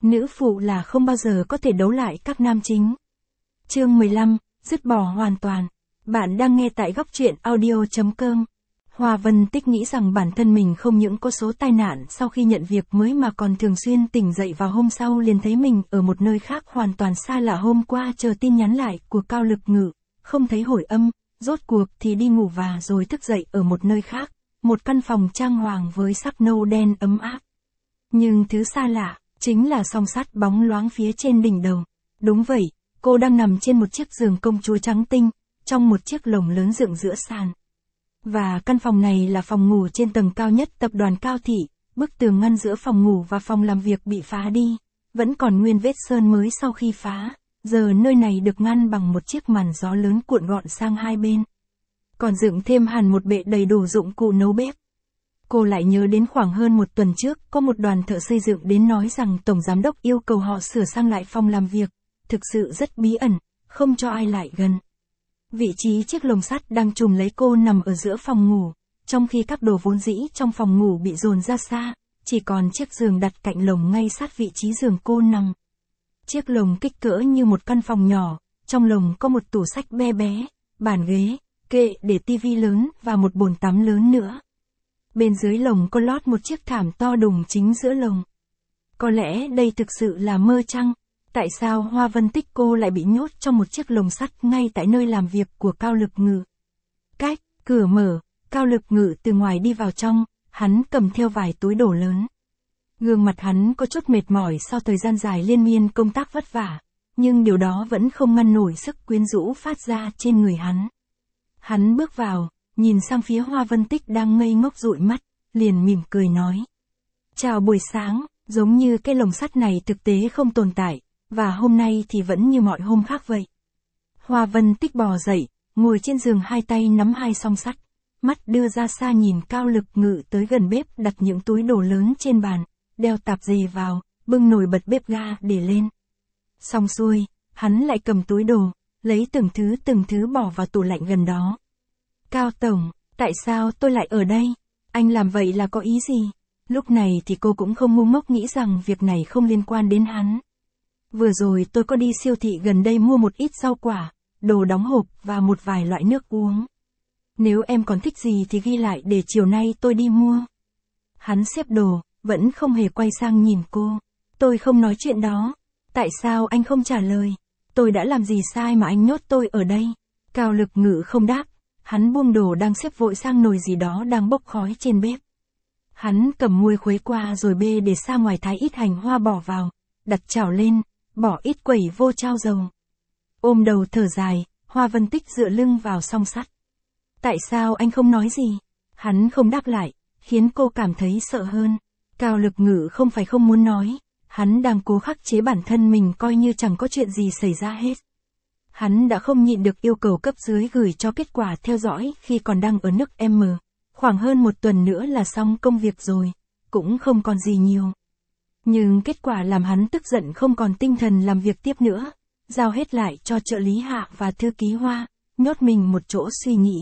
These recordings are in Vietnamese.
nữ phụ là không bao giờ có thể đấu lại các nam chính. Chương 15, dứt bỏ hoàn toàn. Bạn đang nghe tại góc truyện audio.com. Hoa Vân Tích nghĩ rằng bản thân mình không những có số tai nạn sau khi nhận việc mới mà còn thường xuyên tỉnh dậy vào hôm sau liền thấy mình ở một nơi khác hoàn toàn xa lạ. Hôm qua chờ tin nhắn lại của Cao Lực Ngự, không thấy hồi âm, rốt cuộc thì đi ngủ và rồi thức dậy ở một nơi khác, một căn phòng trang hoàng với sắc nâu đen ấm áp. Nhưng thứ xa lạ, chính là song sắt bóng loáng phía trên đỉnh đầu. Đúng vậy, cô đang nằm trên một chiếc giường công chúa trắng tinh, trong một chiếc lồng lớn dựng giữa sàn. Và căn phòng này là phòng ngủ trên tầng cao nhất tập đoàn Cao Thị, bức tường ngăn giữa phòng ngủ và phòng làm việc bị phá đi, vẫn còn nguyên vết sơn mới sau khi phá, giờ nơi này được ngăn bằng một chiếc màn gió lớn cuộn gọn sang hai bên. Còn dựng thêm hẳn một bệ đầy đủ dụng cụ nấu bếp. Cô lại nhớ đến khoảng hơn một tuần trước, có một đoàn thợ xây dựng đến nói rằng tổng giám đốc yêu cầu họ sửa sang lại phòng làm việc, thực sự rất bí ẩn, không cho ai lại gần. Vị trí chiếc lồng sắt đang trùm lấy cô nằm ở giữa phòng ngủ, trong khi các đồ vốn dĩ trong phòng ngủ bị dồn ra xa, chỉ còn chiếc giường đặt cạnh lồng ngay sát vị trí giường cô nằm. Chiếc lồng kích cỡ như một căn phòng nhỏ, trong lồng có một tủ sách bé bé, bàn ghế, kệ để tivi lớn và một bồn tắm lớn nữa. Bên dưới lồng có lót một chiếc thảm to đùng chính giữa lồng. Có lẽ đây thực sự là mơ chăng? Tại sao Hoa Vân Tích cô lại bị nhốt trong một chiếc lồng sắt ngay tại nơi làm việc của Cao Lực Ngự? Cửa mở, Cao Lực Ngự từ ngoài đi vào trong, hắn cầm theo vài túi đồ lớn. Gương mặt hắn có chút mệt mỏi sau thời gian dài liên miên công tác vất vả, nhưng điều đó vẫn không ngăn nổi sức quyến rũ phát ra trên người hắn. Hắn bước vào, nhìn sang phía Hoa Vân Tích đang ngây ngốc dụi mắt, liền mỉm cười nói. Chào buổi sáng, giống như cái lồng sắt này thực tế không tồn tại, và hôm nay thì vẫn như mọi hôm khác vậy. Hoa Vân Tích bò dậy, ngồi trên giường hai tay nắm hai song sắt, mắt đưa ra xa nhìn Cao Lực Ngự tới gần bếp đặt những túi đồ lớn trên bàn, đeo tạp dề vào, bưng nồi bật bếp ga để lên. Xong xuôi, hắn lại cầm túi đồ, lấy từng thứ bỏ vào tủ lạnh gần đó. Cao Tổng, tại sao tôi lại ở đây? Anh làm vậy là có ý gì? Lúc này thì cô cũng không ngu ngốc nghĩ rằng việc này không liên quan đến hắn. Vừa rồi tôi có đi siêu thị gần đây mua một ít rau quả, đồ đóng hộp và một vài loại nước uống. Nếu em còn thích gì thì ghi lại để chiều nay tôi đi mua. Hắn xếp đồ, vẫn không hề quay sang nhìn cô. Tôi không nói chuyện đó. Tại sao anh không trả lời? Tôi đã làm gì sai mà anh nhốt tôi ở đây? Cao Lực Ngự không đáp. Hắn buông đồ đang xếp vội sang nồi gì đó đang bốc khói trên bếp. Hắn cầm muôi khuấy qua rồi bê để xa ngoài thái ít hành hoa bỏ vào, đặt chảo lên, bỏ ít quẩy vô chao dầu. Ôm đầu thở dài, Hoa Vân Tích dựa lưng vào song sắt. Tại sao anh không nói gì? Hắn không đáp lại, khiến cô cảm thấy sợ hơn. Cao Lực Ngự không phải không muốn nói, hắn đang cố khắc chế bản thân mình coi như chẳng có chuyện gì xảy ra hết. Hắn đã không nhịn được yêu cầu cấp dưới gửi cho kết quả theo dõi khi còn đang ở nước M. Khoảng hơn một tuần nữa là xong công việc rồi, cũng không còn gì nhiều. Nhưng kết quả làm hắn tức giận không còn tinh thần làm việc tiếp nữa, giao hết lại cho trợ lý Hạ và thư ký Hoa, nhốt mình một chỗ suy nghĩ.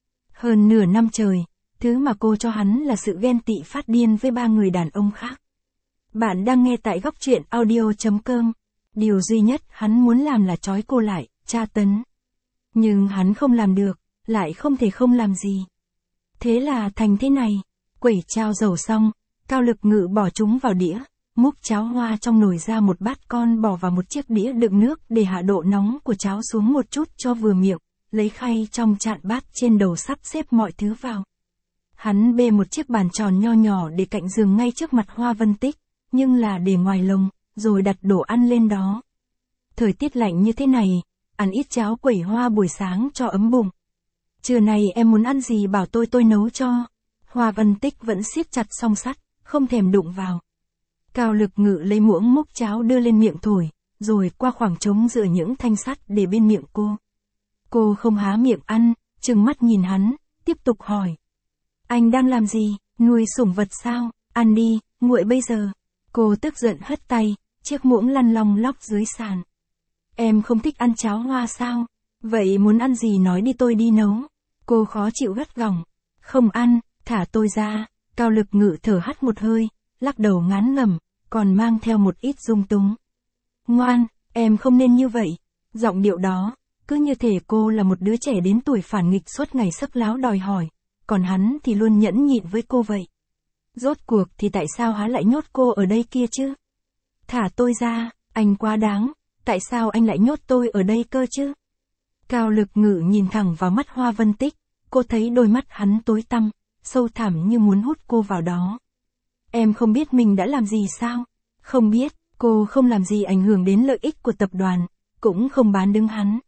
Hơn nửa năm trời, thứ mà cô cho hắn là sự ghen tị phát điên với ba người đàn ông khác. Bạn đang nghe tại góc truyện audio.com. Điều duy nhất hắn muốn làm là trói cô lại, tra tấn. Nhưng hắn không làm được, lại không thể không làm gì. Thế là thành thế này, quẩy chao dầu xong, Cao Lực Ngự bỏ chúng vào đĩa, múc cháo hoa trong nồi ra một bát con bỏ vào một chiếc đĩa đựng nước để hạ độ nóng của cháo xuống một chút cho vừa miệng, lấy khay trong chạn bát trên đầu sắp xếp mọi thứ vào. Hắn bê một chiếc bàn tròn nho nhỏ để cạnh giường ngay trước mặt Hoa Vân Tích, nhưng là để ngoài lồng, rồi đặt đồ ăn lên đó. Thời tiết lạnh như thế này, ăn ít cháo quẩy hoa buổi sáng cho ấm bụng. Trưa nay em muốn ăn gì bảo tôi nấu cho. Hoa Vân Tích vẫn siết chặt song sắt, không thèm đụng vào. Cao Lực Ngự lấy muỗng múc cháo đưa lên miệng thổi, rồi qua khoảng trống giữa những thanh sắt để bên miệng cô. Cô không há miệng ăn, trừng mắt nhìn hắn, tiếp tục hỏi. Anh đang làm gì, nuôi sủng vật sao, ăn đi, nguội bây giờ. Cô tức giận hất tay, chiếc muỗng lăn long lóc dưới sàn. Em không thích ăn cháo hoa sao? Vậy muốn ăn gì nói đi tôi đi nấu. Cô khó chịu gắt gỏng. Không ăn, thả tôi ra. Cao Lực Ngự thở hắt một hơi, lắc đầu ngán ngẩm, còn mang theo một ít dung túng. Ngoan, em không nên như vậy. Giọng điệu đó, cứ như thể cô là một đứa trẻ đến tuổi phản nghịch suốt ngày sấc láo đòi hỏi, còn hắn thì luôn nhẫn nhịn với cô vậy. Rốt cuộc thì tại sao hắn lại nhốt cô ở đây kia chứ? Thả tôi ra, anh quá đáng, tại sao anh lại nhốt tôi ở đây cơ chứ? Cao Lực Ngự nhìn thẳng vào mắt Hoa Vân Tích, cô thấy đôi mắt hắn tối tăm, sâu thẳm như muốn hút cô vào đó. Em không biết mình đã làm gì sao? Không biết, cô không làm gì ảnh hưởng đến lợi ích của tập đoàn, cũng không bán đứng hắn.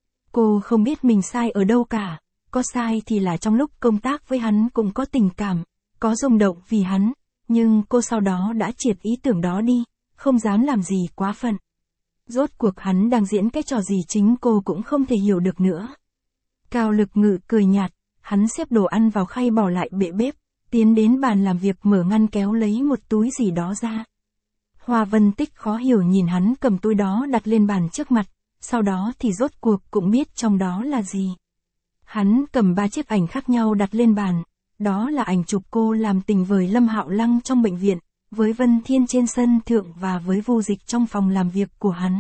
Cô không biết mình sai ở đâu cả, có sai thì là trong lúc công tác với hắn cũng có tình cảm, có rung động vì hắn, nhưng cô sau đó đã triệt ý tưởng đó đi, không dám làm gì quá phận. Rốt cuộc hắn đang diễn cái trò gì chính cô cũng không thể hiểu được nữa. Cao Lực Ngự cười nhạt, hắn xếp đồ ăn vào khay bỏ lại bệ bếp, tiến đến bàn làm việc mở ngăn kéo lấy một túi gì đó ra. Hoa Vân Tích khó hiểu nhìn hắn cầm túi đó đặt lên bàn trước mặt, sau đó thì rốt cuộc cũng biết trong đó là gì. Hắn cầm 3 chiếc ảnh khác nhau đặt lên bàn, đó là ảnh chụp cô làm tình với Lâm Hạo Lăng trong bệnh viện, với Vân Thiên trên sân thượng và với Vu Dịch trong phòng làm việc của hắn.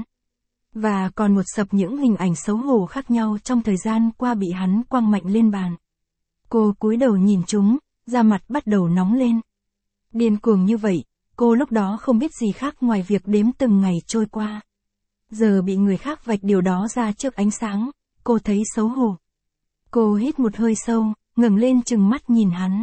Và còn một sập những hình ảnh xấu hổ khác nhau trong thời gian qua bị hắn quăng mạnh lên bàn. Cô cúi đầu nhìn chúng, da mặt bắt đầu nóng lên. Điên cuồng như vậy, cô lúc đó không biết gì khác ngoài việc đếm từng ngày trôi qua. Giờ bị người khác vạch điều đó ra trước ánh sáng, cô thấy xấu hổ. Cô hít một hơi sâu, ngẩng lên trừng mắt nhìn hắn.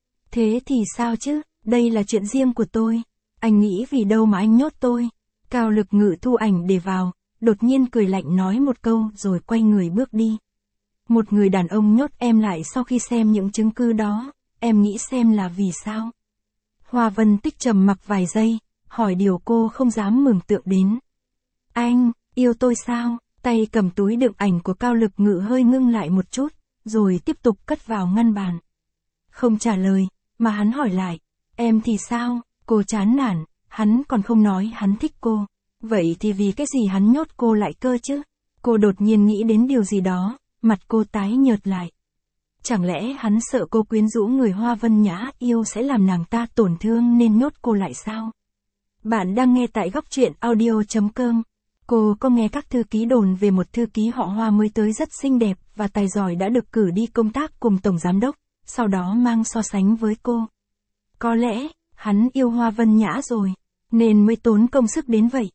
Thế thì sao chứ, đây là chuyện riêng của tôi. Anh nghĩ vì đâu mà anh nhốt tôi. Cao Lực Ngự thu ảnh để vào, đột nhiên cười lạnh nói một câu rồi quay người bước đi. Một người đàn ông nhốt em lại sau khi xem những chứng cứ đó, em nghĩ xem là vì sao? Hoa Vân Tích trầm mặc vài giây, hỏi điều cô không dám mường tượng đến. Anh, yêu tôi sao? Tay cầm túi đựng ảnh của Cao Lực Ngự hơi ngưng lại một chút, rồi tiếp tục cất vào ngăn bàn. Không trả lời, mà hắn hỏi lại, em thì sao? Cô chán nản, hắn còn không nói hắn thích cô. Vậy thì vì cái gì hắn nhốt cô lại cơ chứ? Cô đột nhiên nghĩ đến điều gì đó, mặt cô tái nhợt lại. Chẳng lẽ hắn sợ cô quyến rũ người Hoa Vân Nhã yêu sẽ làm nàng ta tổn thương nên nhốt cô lại sao? Bạn đang nghe tại góc truyện audio.com. Cô có nghe các thư ký đồn về một thư ký họ Hoa mới tới rất xinh đẹp và tài giỏi đã được cử đi công tác cùng tổng giám đốc, sau đó mang so sánh với cô. Có lẽ, hắn yêu Hoa Vân Nhã rồi, nên mới tốn công sức đến vậy.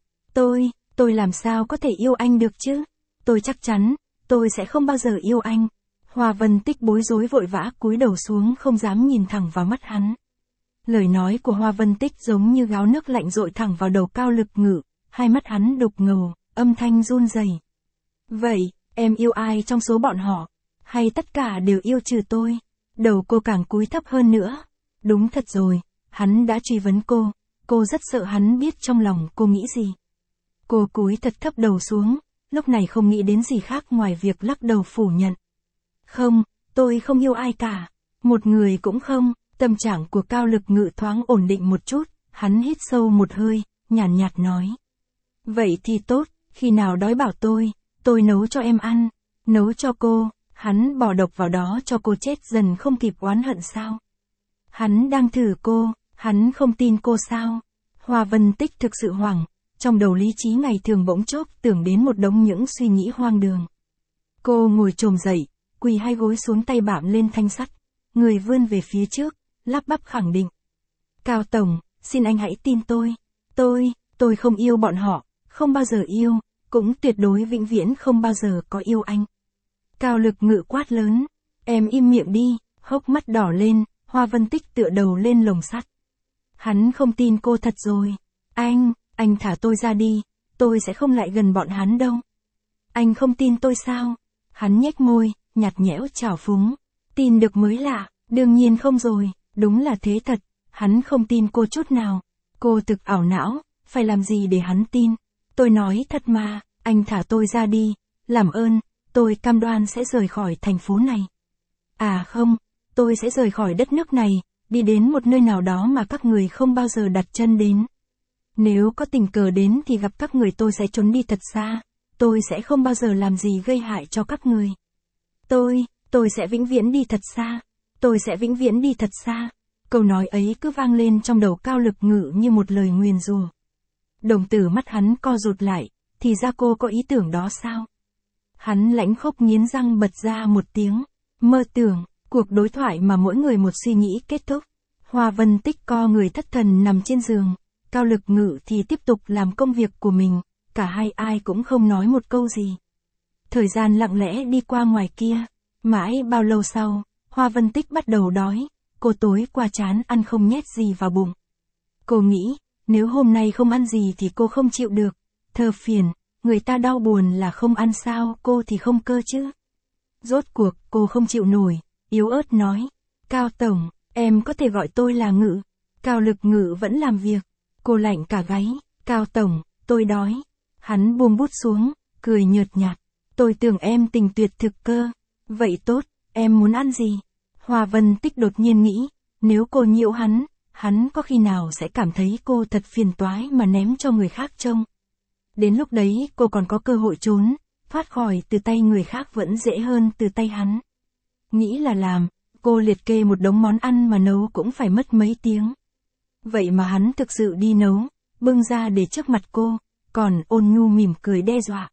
Tôi làm sao có thể yêu anh được chứ? Tôi chắc chắn, tôi sẽ không bao giờ yêu anh. Hoa Vân Tích bối rối vội vã cúi đầu xuống không dám nhìn thẳng vào mắt hắn. Lời nói của Hoa Vân Tích giống như gáo nước lạnh dội thẳng vào đầu Cao Lực Ngự, hai mắt hắn đục ngầu, âm thanh run rẩy. Vậy, em yêu ai trong số bọn họ? Hay tất cả đều yêu trừ tôi? Đầu cô càng cúi thấp hơn nữa. Đúng thật rồi, hắn đã truy vấn cô rất sợ hắn biết trong lòng cô nghĩ gì. Cô cúi thật thấp đầu xuống, lúc này không nghĩ đến gì khác ngoài việc lắc đầu phủ nhận. Không, tôi không yêu ai cả. Một người cũng không. Tâm trạng của Cao Lực Ngự thoáng ổn định một chút, hắn hít sâu một hơi, nhàn nhạt nói. Vậy thì tốt, khi nào đói bảo tôi nấu cho em ăn, nấu cho cô, hắn bỏ độc vào đó cho cô chết dần không kịp oán hận sao? Hắn đang thử cô, hắn không tin cô sao? Hoa Vân Tích thực sự hoảng, trong đầu lý trí ngày thường bỗng chốc tưởng đến một đống những suy nghĩ hoang đường. Cô ngồi chồm dậy, quỳ hai gối xuống tay bạm lên thanh sắt, người vươn về phía trước, lắp bắp khẳng định. Cao Tổng, xin anh hãy tin tôi không yêu bọn họ, không bao giờ yêu, cũng tuyệt đối vĩnh viễn không bao giờ có yêu anh. Cao Lực Ngự quát lớn, em im miệng đi, hốc mắt đỏ lên, Hoa Vân Tích tựa đầu lên lồng sắt. Hắn không tin cô thật rồi. Anh thả tôi ra đi, tôi sẽ không lại gần bọn hắn đâu. Anh không tin tôi sao? Hắn nhếch môi, nhạt nhẽo trào phúng. Tin được mới lạ, đương nhiên không rồi, đúng là thế thật, hắn không tin cô chút nào. Cô thực ảo não, phải làm gì để hắn tin? Tôi nói thật mà, anh thả tôi ra đi, làm ơn, tôi cam đoan sẽ rời khỏi thành phố này. À không, tôi sẽ rời khỏi đất nước này, đi đến một nơi nào đó mà các người không bao giờ đặt chân đến. Nếu có tình cờ đến thì gặp các người tôi sẽ trốn đi thật xa, tôi sẽ không bao giờ làm gì gây hại cho các người. Tôi sẽ vĩnh viễn đi thật xa, tôi sẽ vĩnh viễn đi thật xa. Câu nói ấy cứ vang lên trong đầu Cao Lực Ngự như một lời nguyền rủa. Đồng tử mắt hắn co rụt lại, thì ra cô có ý tưởng đó sao? Hắn lãnh khốc nghiến răng bật ra một tiếng, mơ tưởng, cuộc đối thoại mà mỗi người một suy nghĩ kết thúc. Hoa Vân Tích co người thất thần nằm trên giường, Cao Lực Ngự thì tiếp tục làm công việc của mình, cả hai ai cũng không nói một câu gì. Thời gian lặng lẽ đi qua ngoài kia, mãi bao lâu sau, Hoa Vân Tích bắt đầu đói, cô tối qua chán ăn không nhét gì vào bụng. Cô nghĩ, nếu hôm nay không ăn gì thì cô không chịu được, thơ phiền, người ta đau buồn là không ăn sao, cô thì không cơ chứ. Rốt cuộc cô không chịu nổi, yếu ớt nói, Cao Tổng, em có thể gọi tôi là Ngự. Cao Lực Ngự vẫn làm việc, cô lạnh cả gáy, Cao Tổng, tôi đói. Hắn buông bút xuống, cười nhợt nhạt, tôi tưởng em tình tuyệt thực cơ. Vậy tốt, em muốn ăn gì? Hoa Vân Tích đột nhiên nghĩ, nếu cô nhiễu hắn có khi nào sẽ cảm thấy cô thật phiền toái mà ném cho người khác trông. Đến lúc đấy cô còn có cơ hội trốn, thoát khỏi từ tay người khác vẫn dễ hơn từ tay hắn. Nghĩ là làm, cô liệt kê một đống món ăn mà nấu cũng phải mất mấy tiếng. Vậy mà hắn thực sự đi nấu, bưng ra để trước mặt cô, còn ôn nhu mỉm cười đe dọa.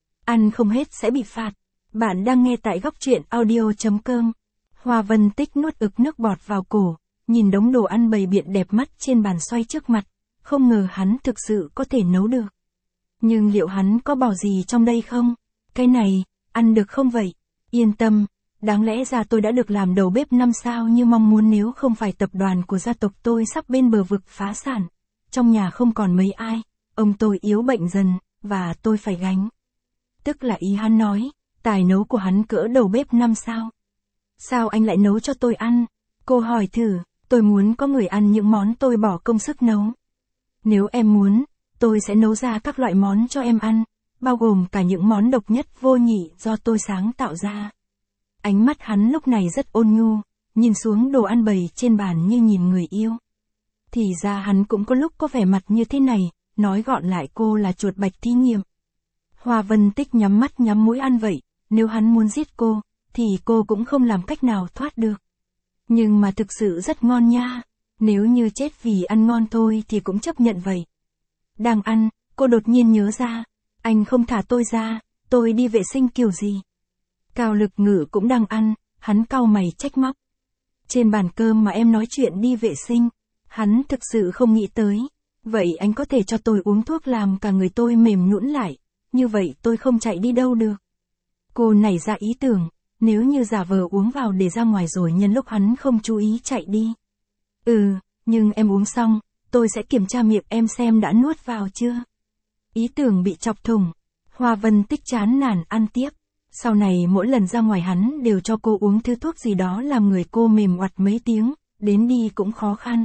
Ăn không hết sẽ bị phạt. Bạn đang nghe tại góc truyện audio.com. Hoa Vân Tích nuốt ực nước bọt vào cổ, nhìn đống đồ ăn bày biện đẹp mắt trên bàn xoay trước mặt, không ngờ hắn thực sự có thể nấu được. Nhưng liệu hắn có bỏ gì trong đây không? Cái này, ăn được không vậy? Yên tâm, đáng lẽ ra tôi đã được làm đầu bếp 5 sao như mong muốn nếu không phải tập đoàn của gia tộc tôi sắp bên bờ vực phá sản. Trong nhà không còn mấy ai, ông tôi yếu bệnh dần, và tôi phải gánh. Tức là ý hắn nói, tài nấu của hắn cỡ đầu bếp 5 sao. Sao anh lại nấu cho tôi ăn? Cô hỏi thử, tôi muốn có người ăn những món tôi bỏ công sức nấu. Nếu em muốn, tôi sẽ nấu ra các loại món cho em ăn, bao gồm cả những món độc nhất vô nhị do tôi sáng tạo ra. Ánh mắt hắn lúc này rất ôn nhu, nhìn xuống đồ ăn bày trên bàn như nhìn người yêu. Thì ra hắn cũng có lúc có vẻ mặt như thế này, nói gọn lại cô là chuột bạch thí nghiệm. Hoa Vân Tích nhắm mắt nhắm mũi ăn vậy, nếu hắn muốn giết cô, thì cô cũng không làm cách nào thoát được. Nhưng mà thực sự rất ngon nha, nếu như chết vì ăn ngon thôi thì cũng chấp nhận vậy. Đang ăn, cô đột nhiên nhớ ra, anh không thả tôi ra, tôi đi vệ sinh kiểu gì? Cao Lực Ngự cũng đang ăn, hắn cau mày trách móc. Trên bàn cơm mà em nói chuyện đi vệ sinh, hắn thực sự không nghĩ tới. Vậy anh có thể cho tôi uống thuốc làm cả người tôi mềm nhũn lại, như vậy tôi không chạy đi đâu được. Cô nảy ra ý tưởng, nếu như giả vờ uống vào để ra ngoài rồi nhân lúc hắn không chú ý chạy đi. Nhưng em uống xong, tôi sẽ kiểm tra miệng em xem đã nuốt vào chưa. Ý tưởng bị chọc thủng. Hoa Vân Tích chán nản ăn tiếp. Sau này mỗi lần ra ngoài hắn đều cho cô uống thứ thuốc gì đó làm người cô mềm oặt mấy tiếng, đến đi cũng khó khăn.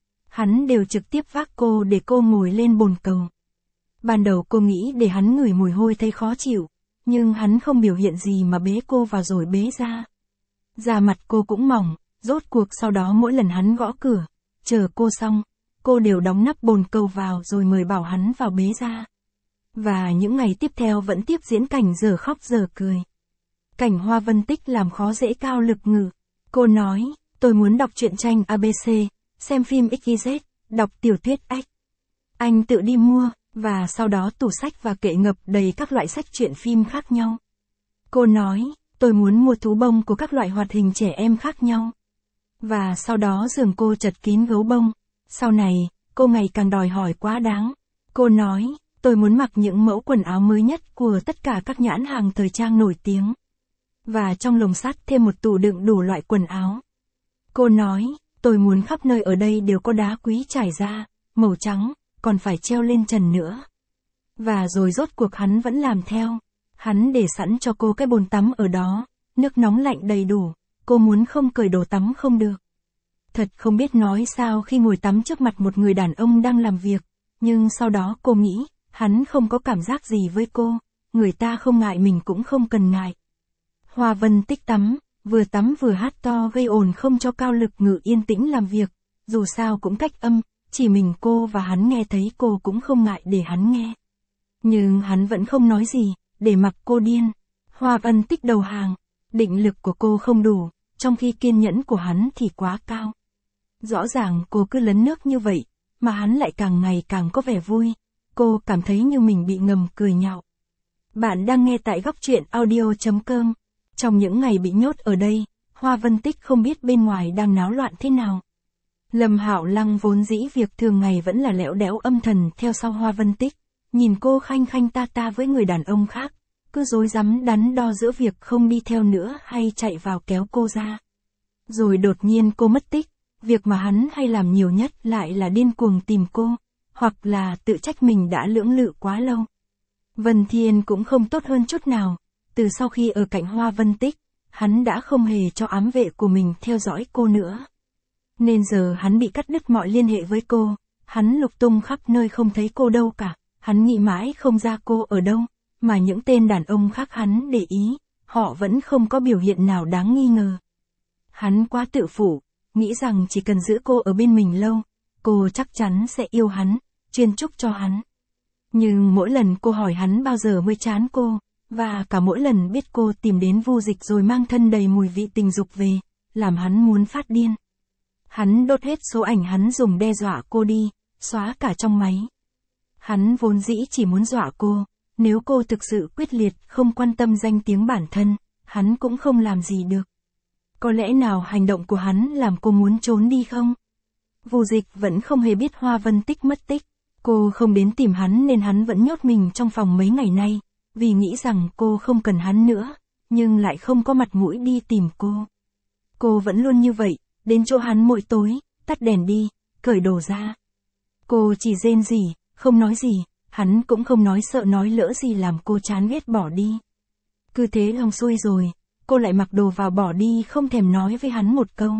Hắn đều trực tiếp vác cô để cô ngồi lên bồn cầu. Ban đầu cô nghĩ để hắn ngửi mùi hôi thấy khó chịu, nhưng hắn không biểu hiện gì mà bế cô vào rồi bế ra. Da mặt cô cũng mỏng, rốt cuộc sau đó mỗi lần hắn gõ cửa, chờ cô xong, cô đều đóng nắp bồn cầu vào rồi mời bảo hắn vào bế ra. Và những ngày tiếp theo vẫn tiếp diễn cảnh giờ khóc giờ cười. Cảnh Hoa Vân Tích làm khó dễ Cao Lực Ngự. Cô nói, tôi muốn đọc truyện tranh ABC, xem phim XYZ, đọc tiểu thuyết X. Anh tự đi mua, và sau đó tủ sách và kệ ngập đầy các loại sách truyện phim khác nhau. Cô nói, tôi muốn mua thú bông của các loại hoạt hình trẻ em khác nhau. Và sau đó giường cô chật kín gấu bông. Sau này, cô ngày càng đòi hỏi quá đáng. Cô nói, tôi muốn mặc những mẫu quần áo mới nhất của tất cả các nhãn hàng thời trang nổi tiếng. Và trong lồng sắt thêm một tủ đựng đủ loại quần áo. Cô nói, tôi muốn khắp nơi ở đây đều có đá quý trải ra, màu trắng, còn phải treo lên trần nữa. Và rồi rốt cuộc hắn vẫn làm theo. Hắn để sẵn cho cô cái bồn tắm ở đó, nước nóng lạnh đầy đủ, cô muốn không cởi đồ tắm không được. Thật không biết nói sao khi ngồi tắm trước mặt một người đàn ông đang làm việc, nhưng sau đó cô nghĩ, hắn không có cảm giác gì với cô, người ta không ngại mình cũng không cần ngại. Hoa Vân Tích tắm vừa hát to gây ồn không cho Cao Lực Ngự yên tĩnh làm việc, dù sao cũng cách âm, chỉ mình cô và hắn nghe thấy cô cũng không ngại để hắn nghe. Nhưng hắn vẫn không nói gì, để mặc cô điên. Hoa Vân Tích đầu hàng, định lực của cô không đủ, trong khi kiên nhẫn của hắn thì quá cao. Rõ ràng cô cứ lấn nước như vậy, mà hắn lại càng ngày càng có vẻ vui. Cô cảm thấy như mình bị ngầm cười nhạo. Bạn đang nghe tại góc truyện audio.com. Trong những ngày bị nhốt ở đây, Hoa Vân Tích không biết bên ngoài đang náo loạn thế nào. Lâm Hạo Lăng vốn dĩ việc thường ngày vẫn là lẽo đẽo âm thầm theo sau Hoa Vân Tích, nhìn cô khanh khanh ta ta với người đàn ông khác, cứ rối rắm đắn đo giữa việc không đi theo nữa hay chạy vào kéo cô ra. Rồi đột nhiên cô mất tích, việc mà hắn hay làm nhiều nhất lại là điên cuồng tìm cô, hoặc là tự trách mình đã lưỡng lự quá lâu. Vân Thiên cũng không tốt hơn chút nào, từ sau khi ở cạnh Hoa Vân Tích, hắn đã không hề cho ám vệ của mình theo dõi cô nữa. Nên giờ hắn bị cắt đứt mọi liên hệ với cô, hắn lục tung khắp nơi không thấy cô đâu cả, hắn nghĩ mãi không ra cô ở đâu, mà những tên đàn ông khác hắn để ý, họ vẫn không có biểu hiện nào đáng nghi ngờ. Hắn quá tự phụ, nghĩ rằng chỉ cần giữ cô ở bên mình lâu, cô chắc chắn sẽ yêu hắn, chuyên chúc cho hắn. Nhưng mỗi lần cô hỏi hắn bao giờ mới chán cô, và cả mỗi lần biết cô tìm đến Vu Dịch rồi mang thân đầy mùi vị tình dục về, làm hắn muốn phát điên. Hắn đốt hết số ảnh hắn dùng đe dọa cô đi, xóa cả trong máy. Hắn vốn dĩ chỉ muốn dọa cô, nếu cô thực sự quyết liệt không quan tâm danh tiếng bản thân, hắn cũng không làm gì được. Có lẽ nào hành động của hắn làm cô muốn trốn đi không? Vu Dịch vẫn không hề biết Hoa Vân Tích mất tích, cô không đến tìm hắn nên hắn vẫn nhốt mình trong phòng mấy ngày nay, vì nghĩ rằng cô không cần hắn nữa, nhưng lại không có mặt mũi đi tìm cô. Cô vẫn luôn như vậy, đến chỗ hắn mỗi tối, tắt đèn đi, cởi đồ ra. Cô chỉ rên rỉ, không nói gì, hắn cũng không nói sợ nói lỡ gì làm cô chán ghét bỏ đi. Cứ thế lòng xuôi rồi, cô lại mặc đồ vào bỏ đi không thèm nói với hắn một câu.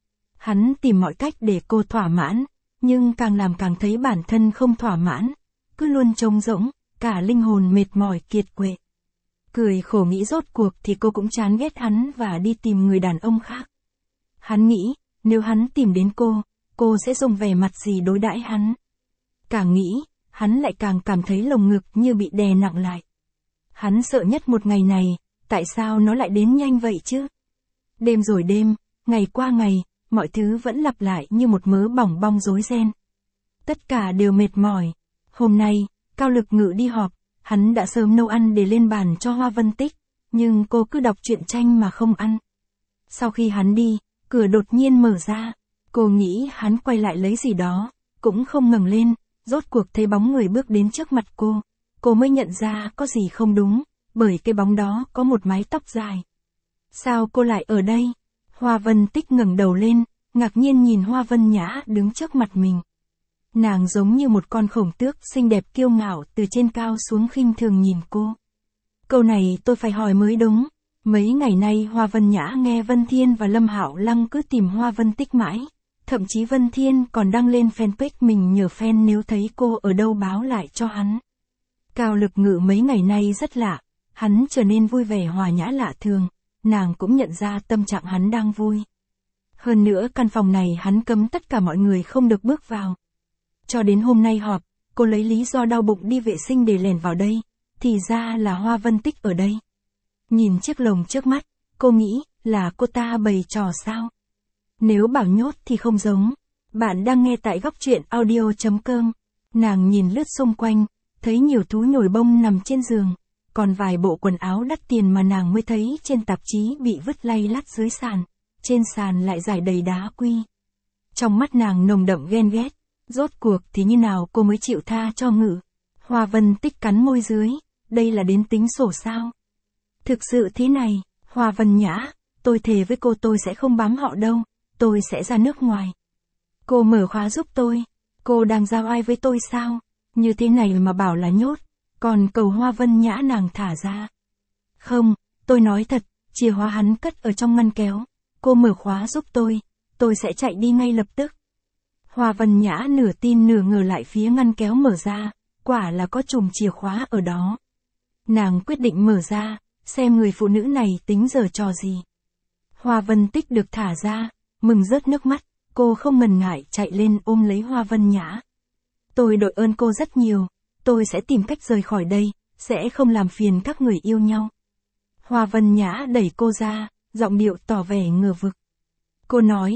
Hắn tìm mọi cách để cô thỏa mãn, nhưng càng làm càng thấy bản thân không thỏa mãn, cứ luôn trống rỗng, cả linh hồn mệt mỏi kiệt quệ. Cười khổ nghĩ rốt cuộc thì cô cũng chán ghét hắn và đi tìm người đàn ông khác. Hắn nghĩ, nếu hắn tìm đến cô sẽ dùng vẻ mặt gì đối đãi hắn. Càng nghĩ, hắn lại càng cảm thấy lồng ngực như bị đè nặng lại. Hắn sợ nhất một ngày này, tại sao nó lại đến nhanh vậy chứ? Đêm rồi đêm, ngày qua ngày, mọi thứ vẫn lặp lại như một mớ bỏng bong rối ren. Tất cả đều mệt mỏi. Hôm nay, Cao Lực Ngự đi họp, hắn đã sớm nấu ăn để lên bàn cho Hoa Vân Tích, nhưng cô cứ đọc truyện tranh mà không ăn. Sau khi hắn đi, cửa đột nhiên mở ra, cô nghĩ hắn quay lại lấy gì đó, cũng không ngẩng lên, rốt cuộc thấy bóng người bước đến trước mặt cô mới nhận ra có gì không đúng, bởi cái bóng đó có một mái tóc dài. Sao cô lại ở đây? Hoa Vân Tích ngẩng đầu lên, ngạc nhiên nhìn Hoa Vân Nhã đứng trước mặt mình. Nàng giống như một con khổng tước xinh đẹp kiêu ngạo từ trên cao xuống khinh thường nhìn cô. Câu này tôi phải hỏi mới đúng. Mấy ngày nay Hoa Vân Nhã nghe Vân Thiên và Lâm Hạo Lăng cứ tìm Hoa Vân Tích mãi. Thậm chí Vân Thiên còn đăng lên fanpage mình nhờ fan nếu thấy cô ở đâu báo lại cho hắn. Cao Lực Ngự mấy ngày nay rất lạ, hắn trở nên vui vẻ hòa nhã lạ thường, nàng cũng nhận ra tâm trạng hắn đang vui. Hơn nữa căn phòng này hắn cấm tất cả mọi người không được bước vào. Cho đến hôm nay họp, cô lấy lý do đau bụng đi vệ sinh để lèn vào đây, thì ra là Hoa Vân Tích ở đây. Nhìn chiếc lồng trước mắt, cô nghĩ là cô ta bày trò sao? Nếu bảo nhốt thì không giống. Bạn đang nghe tại góc truyện audio.com. Nàng nhìn lướt xung quanh, thấy nhiều thú nhồi bông nằm trên giường, còn vài bộ quần áo đắt tiền mà nàng mới thấy trên tạp chí bị vứt lay lắt dưới sàn, trên sàn lại rải đầy đá quy. Trong mắt nàng nồng đậm ghen ghét, rốt cuộc thì như nào cô mới chịu tha cho Ngự. Hoa Vân Tích cắn môi dưới, đây là đến tính sổ sao? Thực sự thế này, Hoa Vân Nhã, tôi thề với cô tôi sẽ không bám họ đâu, tôi sẽ ra nước ngoài. Cô mở khóa giúp tôi, cô đang giao ai với tôi sao? Như thế này mà bảo là nhốt, còn cầu Hoa Vân Nhã nàng thả ra. Không, tôi nói thật, chìa khóa hắn cất ở trong ngăn kéo, cô mở khóa giúp tôi sẽ chạy đi ngay lập tức. Hoa Vân Nhã nửa tin nửa ngờ lại phía ngăn kéo mở ra, quả là có chùm chìa khóa ở đó. Nàng quyết định mở ra, xem người phụ nữ này tính giở trò gì. Hoa Vân Tích được thả ra, mừng rớt nước mắt, cô không ngần ngại chạy lên ôm lấy Hoa Vân Nhã. Tôi đội ơn cô rất nhiều, tôi sẽ tìm cách rời khỏi đây, sẽ không làm phiền các người yêu nhau. Hoa Vân Nhã đẩy cô ra, giọng điệu tỏ vẻ ngờ vực. Cô nói thật,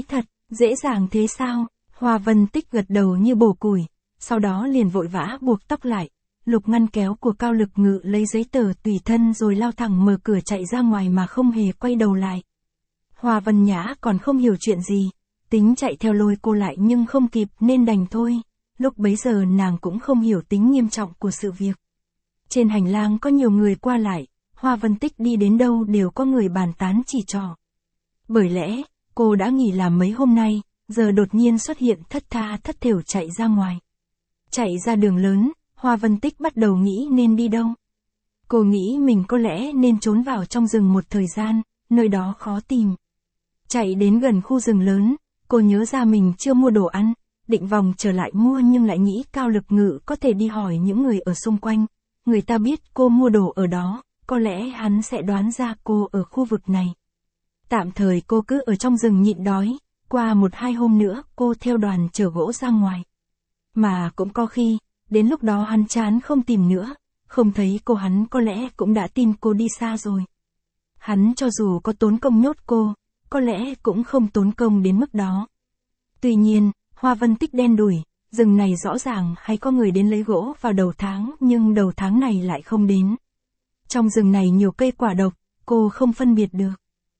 Dễ dàng thế sao? Hoa Vân Tích gật đầu như bổ củi, sau đó liền vội vã buộc tóc lại. Lục ngăn kéo của Cao Lực Ngự lấy giấy tờ tùy thân rồi lao thẳng mở cửa chạy ra ngoài mà không hề quay đầu lại. Hoa Vân Nhã còn không hiểu chuyện gì, tính chạy theo lôi cô lại nhưng không kịp nên đành thôi. Lúc bấy giờ nàng cũng không hiểu tính nghiêm trọng của sự việc. Trên hành lang có nhiều người qua lại, Hoa Vân Tích đi đến đâu đều có người bàn tán chỉ trỏ. Bởi lẽ, cô đã nghỉ làm mấy hôm nay, giờ đột nhiên xuất hiện thất tha thất thểu chạy ra ngoài. Chạy ra đường lớn, Hoa Vân Tích bắt đầu nghĩ nên đi đâu. Cô nghĩ mình có lẽ nên trốn vào trong rừng một thời gian, nơi đó khó tìm. Chạy đến gần khu rừng lớn, cô nhớ ra mình chưa mua đồ ăn, định vòng trở lại mua nhưng lại nghĩ Cao Lực Ngự có thể đi hỏi những người ở xung quanh. Người ta biết cô mua đồ ở đó, có lẽ hắn sẽ đoán ra cô ở khu vực này. Tạm thời cô cứ ở trong rừng nhịn đói, qua 1-2 hôm nữa cô theo đoàn chở gỗ ra ngoài. Mà cũng có khi, đến lúc đó hắn chán không tìm nữa, không thấy cô hắn có lẽ cũng đã tin cô đi xa rồi. Hắn cho dù có tốn công nhốt cô, có lẽ cũng không tốn công đến mức đó. Tuy nhiên, Hoa Vân Tích đen đủi, rừng này rõ ràng hay có người đến lấy gỗ vào đầu tháng nhưng đầu tháng này lại không đến. Trong rừng này nhiều cây quả độc, cô không phân biệt được.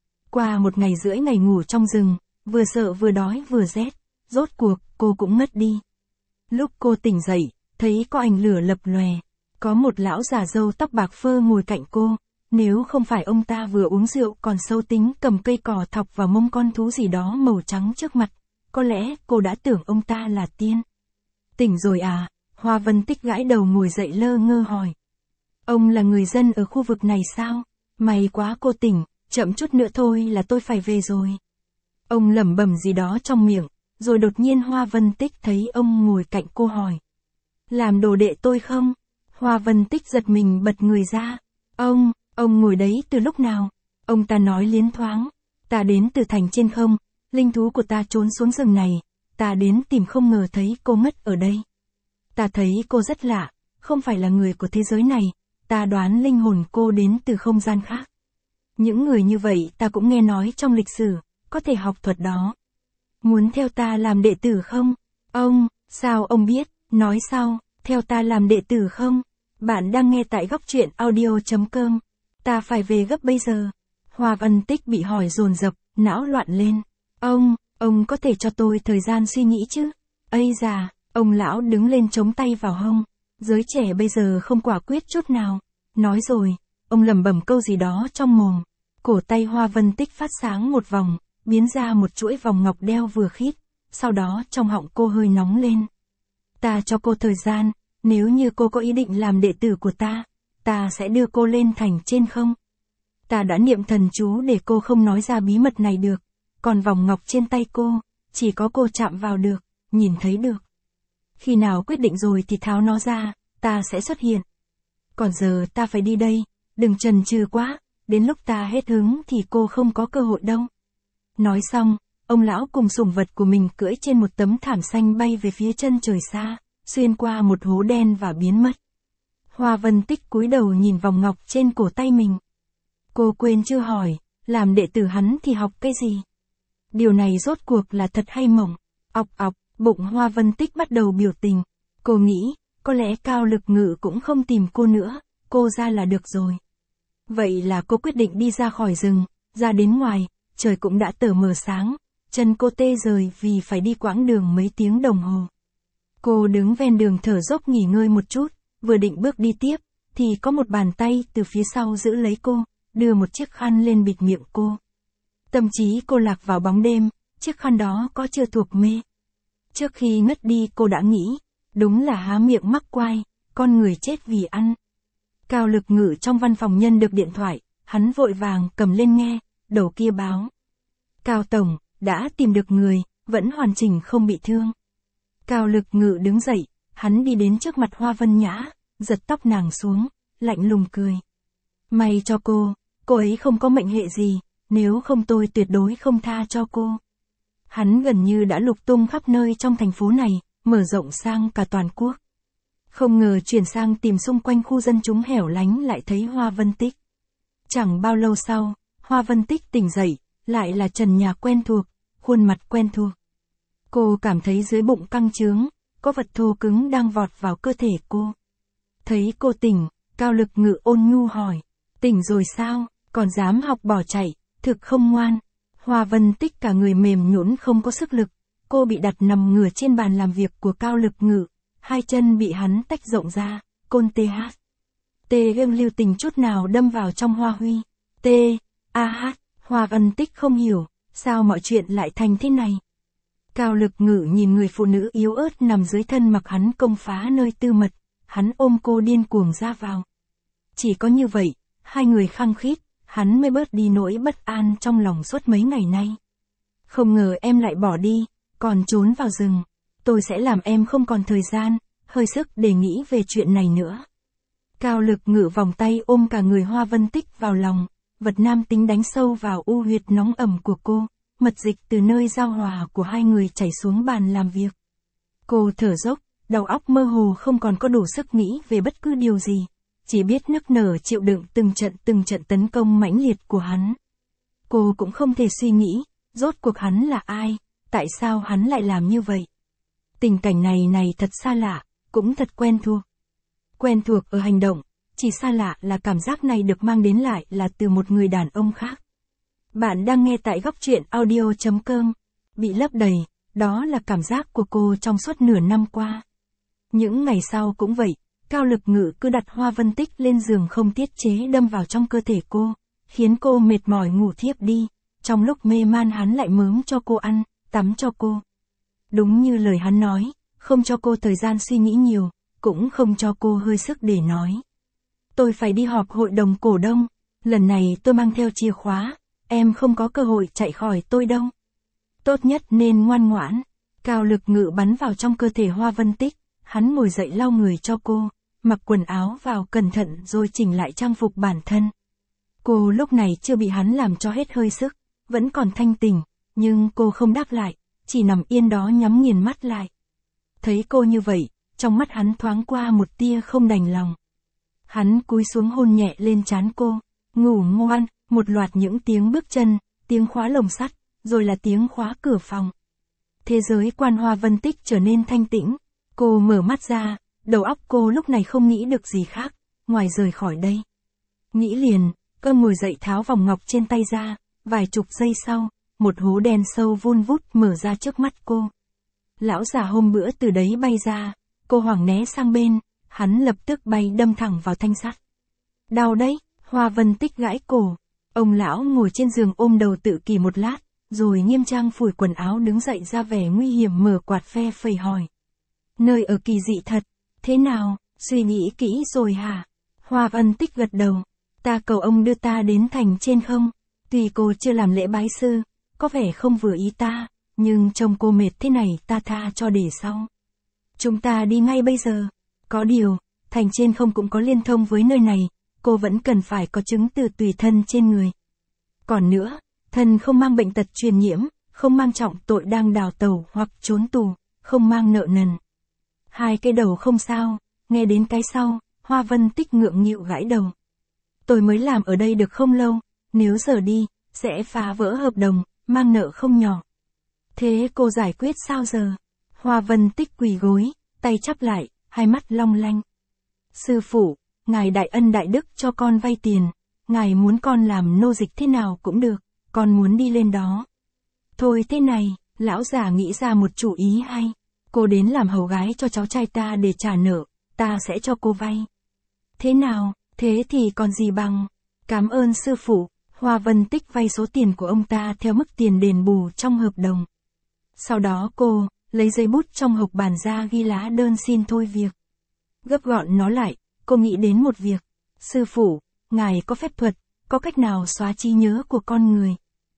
Qua 1 ngày rưỡi ngày ngủ trong rừng, vừa sợ vừa đói vừa rét, rốt cuộc cô cũng ngất đi. Lúc cô tỉnh dậy, thấy có ánh lửa lập lòe, có một lão già râu tóc bạc phơ ngồi cạnh cô, nếu không phải ông ta vừa uống rượu còn sâu tính cầm cây cỏ thọc vào mông con thú gì đó màu trắng trước mặt, có lẽ cô đã tưởng ông ta là tiên. Tỉnh rồi à? Hoa Vân Tích gãi đầu ngồi dậy lơ ngơ hỏi. Ông là người dân ở khu vực này sao? May quá cô tỉnh, chậm chút nữa thôi là tôi phải về rồi. Ông lẩm bẩm gì đó trong miệng, rồi đột nhiên Hoa Vân Tích thấy ông ngồi cạnh cô hỏi. Làm đồ đệ tôi không? Hoa Vân Tích giật mình bật người ra. Ông ngồi đấy từ lúc nào? Ông ta nói liến thoáng. Ta đến từ thành trên không, linh thú của ta trốn xuống rừng này, ta đến tìm không ngờ thấy cô ngất ở đây. Ta thấy cô rất lạ, không phải là người của thế giới này, ta đoán linh hồn cô đến từ không gian khác. Những người như vậy ta cũng nghe nói trong lịch sử, có thể học thuật đó. Muốn theo ta làm đệ tử không? Sao ông biết, nói sau, theo ta làm đệ tử không? Bạn đang nghe tại góc truyện audio.com. Ta phải về gấp bây giờ. Hoa Vân Tích bị hỏi dồn dập, não loạn lên. Ông có thể cho tôi thời gian suy nghĩ chứ? Ây già, ông lão đứng lên chống tay vào hông. Giới trẻ bây giờ không quả quyết chút nào. Nói rồi, ông lẩm bẩm câu gì đó trong mồm. Cổ tay Hoa Vân Tích phát sáng một vòng, biến ra một chuỗi vòng ngọc đeo vừa khít. Sau đó trong họng cô hơi nóng lên. Ta cho cô thời gian, nếu như cô có ý định làm đệ tử của ta sẽ đưa cô lên thành trên không. Ta đã niệm thần chú để cô không nói ra bí mật này được. Còn vòng ngọc trên tay cô, chỉ có cô chạm vào được, nhìn thấy được. Khi nào quyết định rồi thì tháo nó ra, ta sẽ xuất hiện. Còn giờ ta phải đi đây, đừng chần chừ quá, đến lúc ta hết hứng thì cô không có cơ hội đâu. Nói xong, ông lão cùng sủng vật của mình cưỡi trên một tấm thảm xanh bay về phía chân trời xa, xuyên qua một hố đen và biến mất. Hoa Vân Tích cúi đầu nhìn vòng ngọc trên cổ tay mình. Cô quên chưa hỏi, làm đệ tử hắn thì học cái gì? Điều này rốt cuộc là thật hay mộng? Ọc, bụng Hoa Vân Tích bắt đầu biểu tình. Cô nghĩ, có lẽ Cao Lực Ngự cũng không tìm cô nữa, cô ra là được rồi. Vậy là cô quyết định đi ra khỏi rừng, ra đến ngoài, trời cũng đã tờ mờ sáng, chân cô tê rời vì phải đi quãng đường mấy tiếng đồng hồ. Cô đứng ven đường thở dốc nghỉ ngơi một chút, vừa định bước đi tiếp, thì có một bàn tay từ phía sau giữ lấy cô, đưa một chiếc khăn lên bịt miệng cô. Tâm trí cô lạc vào bóng đêm, chiếc khăn đó có chưa thuộc mê. Trước khi ngất đi cô đã nghĩ, đúng là há miệng mắc quai, con người chết vì ăn. Cao Lực Ngự trong văn phòng nhân được điện thoại, hắn vội vàng cầm lên nghe, đầu kia báo. Cao Tổng, đã tìm được người, vẫn hoàn chỉnh không bị thương. Cao Lực Ngự đứng dậy, hắn đi đến trước mặt Hoa Vân Nhã, giật tóc nàng xuống, lạnh lùng cười. May cho cô ấy không có mệnh hệ gì, nếu không tôi tuyệt đối không tha cho cô. Hắn gần như đã lục tung khắp nơi trong thành phố này, mở rộng sang cả toàn quốc. Không ngờ chuyển sang tìm xung quanh khu dân chúng hẻo lánh lại thấy Hoa Vân Tích. Chẳng bao lâu sau, Hoa Vân Tích tỉnh dậy, lại là trần nhà quen thuộc, khuôn mặt quen thuộc. Cô cảm thấy dưới bụng căng trướng, có vật thô cứng đang vọt vào cơ thể cô. Thấy cô tỉnh, Cao Lực Ngự ôn nhu hỏi, tỉnh rồi sao, còn dám học bỏ chạy, thực không ngoan. Hoa Vân Tích cả người mềm nhũn không có sức lực, cô bị đặt nằm ngửa trên bàn làm việc của Cao Lực Ngự, hai chân bị hắn tách rộng ra, côn TH. Gương lưu tình chút nào đâm vào trong Hoa Huy. Hoa Vân Tích không hiểu, sao mọi chuyện lại thành thế này. Cao Lực Ngự nhìn người phụ nữ yếu ớt nằm dưới thân mặc hắn công phá nơi tư mật, hắn ôm cô điên cuồng ra vào. Chỉ có như vậy, hai người khăng khít, hắn mới bớt đi nỗi bất an trong lòng suốt mấy ngày nay. Không ngờ em lại bỏ đi, còn trốn vào rừng. Tôi sẽ làm em không còn thời gian, hơi sức để nghĩ về chuyện này nữa. Cao Lực Ngự vòng tay ôm cả người Hoa Vân Tích vào lòng, vật nam tính đánh sâu vào u huyệt nóng ẩm của cô, mật dịch từ nơi giao hòa của hai người chảy xuống bàn làm việc. Cô thở dốc, đầu óc mơ hồ không còn có đủ sức nghĩ về bất cứ điều gì, chỉ biết nức nở chịu đựng từng trận tấn công mãnh liệt của hắn. Cô cũng không thể suy nghĩ, rốt cuộc hắn là ai, tại sao hắn lại làm như vậy. Tình cảnh này thật xa lạ, cũng thật quen thuộc. Quen thuộc ở hành động, chỉ xa lạ là cảm giác này được mang đến lại là từ một người đàn ông khác. Bạn đang nghe tại góc truyện audio.com. Bị lấp đầy, đó là cảm giác của cô trong suốt nửa năm qua. Những ngày sau cũng vậy, Cao Lực Ngự cứ đặt Hoa Vân Tích lên giường không tiết chế đâm vào trong cơ thể cô, khiến cô mệt mỏi ngủ thiếp đi. Trong lúc mê man hắn lại mớm cho cô ăn, tắm cho cô. Đúng như lời hắn nói, không cho cô thời gian suy nghĩ nhiều, cũng không cho cô hơi sức để nói. Tôi phải đi họp hội đồng cổ đông, lần này tôi mang theo chìa khóa, em không có cơ hội chạy khỏi tôi đâu. Tốt nhất nên ngoan ngoãn. Cao Lực Ngự bắn vào trong cơ thể Hoa Vân Tích, hắn ngồi dậy lau người cho cô, mặc quần áo vào cẩn thận rồi chỉnh lại trang phục bản thân. Cô lúc này chưa bị hắn làm cho hết hơi sức, vẫn còn thanh tỉnh, nhưng cô không đáp lại, chỉ nằm yên đó nhắm nghiền mắt lại. Thấy cô như vậy, trong mắt hắn thoáng qua một tia không đành lòng. Hắn cúi xuống hôn nhẹ lên trán cô, ngủ ngoan, một loạt những tiếng bước chân, tiếng khóa lồng sắt, rồi là tiếng khóa cửa phòng. Thế giới quan Hoa Vân Tích trở nên thanh tĩnh, cô mở mắt ra, đầu óc cô lúc này không nghĩ được gì khác, ngoài rời khỏi đây. Nghĩ liền, cô ngồi dậy tháo vòng ngọc trên tay ra, vài chục giây sau, một hố đen sâu vun vút mở ra trước mắt cô. Lão già hôm bữa từ đấy bay ra, cô hoảng né sang bên, hắn lập tức bay đâm thẳng vào thanh sắt. Đau đấy, Hoa Vân Tích gãi cổ. Ông lão ngồi trên giường ôm đầu tự kỷ một lát, rồi nghiêm trang phủi quần áo đứng dậy ra vẻ nguy hiểm mở quạt phe phẩy hỏi. Nơi ở kỳ dị thật, thế nào, suy nghĩ kỹ rồi hả? Hoa Vân Tích gật đầu. Ta cầu ông đưa ta đến thành trên không? Tuy cô chưa làm lễ bái sư, có vẻ không vừa ý ta, nhưng trông cô mệt thế này ta tha cho để sau. Chúng ta đi ngay bây giờ. Có điều, thành trên không cũng có liên thông với nơi này, cô vẫn cần phải có chứng từ tùy thân trên người. Còn nữa, thân không mang bệnh tật truyền nhiễm, không mang trọng tội đang đào tẩu hoặc trốn tù, không mang nợ nần. Hai cái đầu không sao, nghe đến cái sau, Hoa Vân Tích ngượng nghịu gãi đầu. Tôi mới làm ở đây được không lâu, nếu giờ đi, sẽ phá vỡ hợp đồng, mang nợ không nhỏ. Thế cô giải quyết sao giờ? Hoa Vân Tích quỳ gối, tay chắp lại, hai mắt long lanh. Sư phụ, ngài đại ân đại đức cho con vay tiền, ngài muốn con làm nô dịch thế nào cũng được, con muốn đi lên đó. Thôi thế này, lão già nghĩ ra một chủ ý hay, cô đến làm hầu gái cho cháu trai ta để trả nợ, ta sẽ cho cô vay. Thế nào, thế thì còn gì bằng. Cảm ơn sư phụ. Hoa Vân Tích vay số tiền của ông ta theo mức tiền đền bù trong hợp đồng. Sau đó cô, lấy giấy bút trong hộc bàn ra ghi lá đơn xin thôi việc. Gấp gọn nó lại, cô nghĩ đến một việc. Sư phụ, ngài có phép thuật, có cách nào xóa trí nhớ của con người?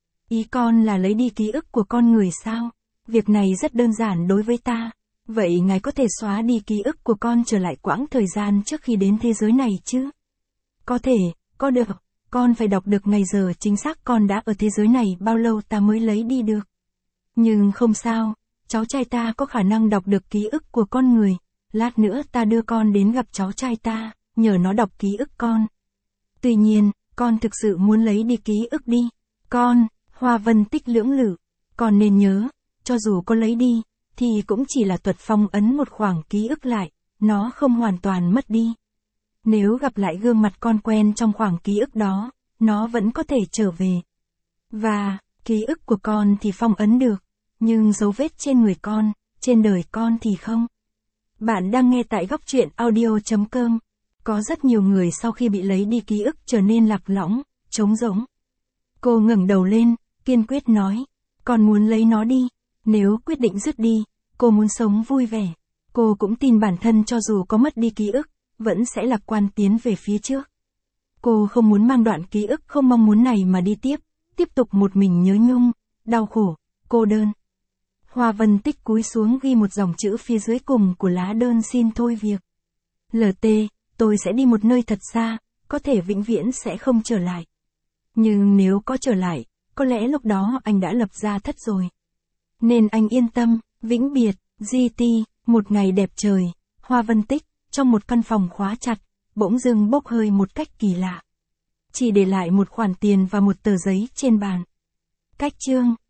Ý con là lấy đi ký ức của con người sao? Việc này rất đơn giản đối với ta. Vậy ngài có thể xóa đi ký ức của con trở lại quãng thời gian trước khi đến thế giới này chứ? Có thể, có được. Con phải đọc được ngày giờ chính xác con đã ở thế giới này bao lâu ta mới lấy đi được. Nhưng không sao, cháu trai ta có khả năng đọc được ký ức của con người. Lát nữa ta đưa con đến gặp cháu trai ta, nhờ nó đọc ký ức con. Tuy nhiên, con thực sự muốn lấy đi ký ức đi. Con, Hoa Vân Tích lưỡng lự. Con nên nhớ, cho dù có lấy đi, thì cũng chỉ là thuật phong ấn một khoảng ký ức lại, nó không hoàn toàn mất đi. Nếu gặp lại gương mặt con quen trong khoảng ký ức đó, nó vẫn có thể trở về. Và, ký ức của con thì phong ấn được, nhưng dấu vết trên người con, trên đời con thì không. Bạn đang nghe tại góc truyện audio.com. Có rất nhiều người sau khi bị lấy đi ký ức trở nên lạc lõng, trống rỗng. Cô ngẩng đầu lên, kiên quyết nói, con muốn lấy nó đi. Nếu quyết định dứt đi, cô muốn sống vui vẻ. Cô cũng tin bản thân cho dù có mất đi ký ức, vẫn sẽ lạc quan tiến về phía trước. Cô không muốn mang đoạn ký ức không mong muốn này mà đi tiếp tục một mình nhớ nhung, đau khổ, cô đơn. Hoa Vân Tích cúi xuống ghi một dòng chữ phía dưới cùng của lá đơn xin thôi việc. LT, tôi sẽ đi một nơi thật xa, có thể vĩnh viễn sẽ không trở lại. Nhưng nếu có trở lại, có lẽ lúc đó anh đã lập gia thất rồi. Nên anh yên tâm, vĩnh biệt, GT, một ngày đẹp trời, Hoa Vân Tích, trong một căn phòng khóa chặt, bỗng dưng bốc hơi một cách kỳ lạ. Chỉ để lại một khoản tiền và một tờ giấy trên bàn. Cách chương